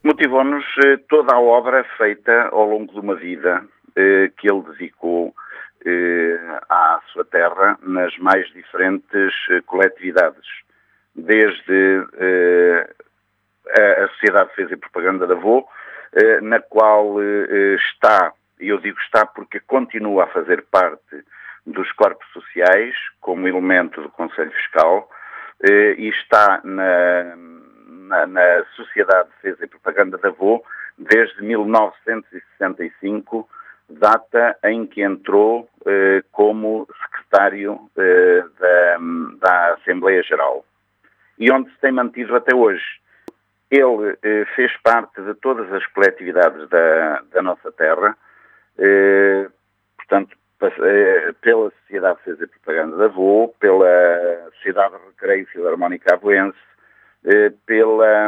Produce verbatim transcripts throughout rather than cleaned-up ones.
Motivou-nos eh, toda a obra feita ao longo de uma vida eh, que ele dedicou eh, à sua terra nas mais diferentes eh, coletividades, desde eh, a, a Sociedade de Defesa e Propaganda da Avô, eh, na qual eh, está, e eu digo está porque continua a fazer parte dos corpos sociais, como elemento do Conselho Fiscal, eh, e está na, na, na Sociedade de Defesa e Propaganda da Avô desde mil novecentos e sessenta e cinco, data em que entrou eh, como secretário eh, da, da Assembleia Geral, e onde se tem mantido até hoje. Ele eh, fez parte de todas as coletividades da, da nossa terra, eh, portanto, eh, pela Sociedade de Defesa e Propaganda da Avô, pela Sociedade de Recreio Filarmónica Avoense, eh, pela,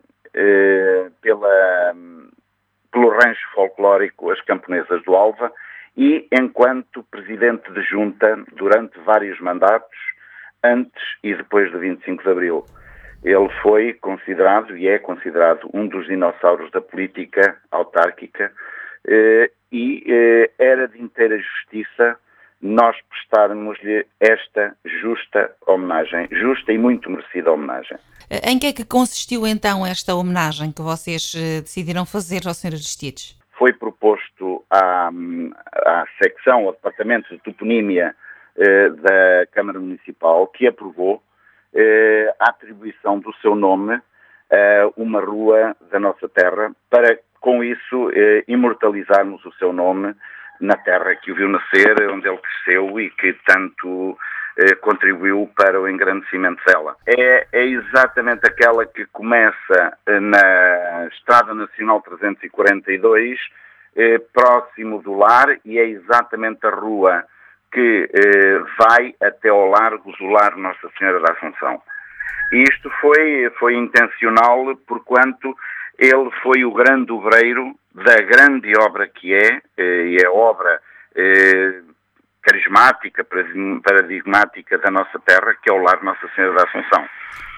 eh, pela, pelo rancho folclórico As Camponesas do Alva, e enquanto presidente de junta durante vários mandatos, antes e depois do vinte e cinco de Abril. Ele foi considerado e é considerado um dos dinossauros da política autárquica eh, e eh, era de inteira justiça nós prestarmos-lhe esta justa homenagem, justa e muito merecida homenagem. Em que é que consistiu então esta homenagem que vocês eh, decidiram fazer ao senhor Aristides? Foi proposto à, à secção, ao Departamento de Toponímia eh, da Câmara Municipal, que aprovou eh, a atribuição do seu nome a uma rua da nossa terra, para com isso eh, imortalizarmos o seu nome na terra que o viu nascer, onde ele cresceu e que tanto eh, contribuiu para o engrandecimento dela. É, é exatamente aquela que começa eh, na Estrada Nacional trezentos e quarenta e dois, eh, próximo do lar, e é exatamente a rua que eh, vai até ao Largo do Lar Nossa Senhora da Assunção. E isto foi, foi intencional, porquanto ele foi o grande obreiro da grande obra que é, eh, e é a obra eh, carismática, paradigmática da nossa terra, que é o Lar Nossa Senhora da Assunção.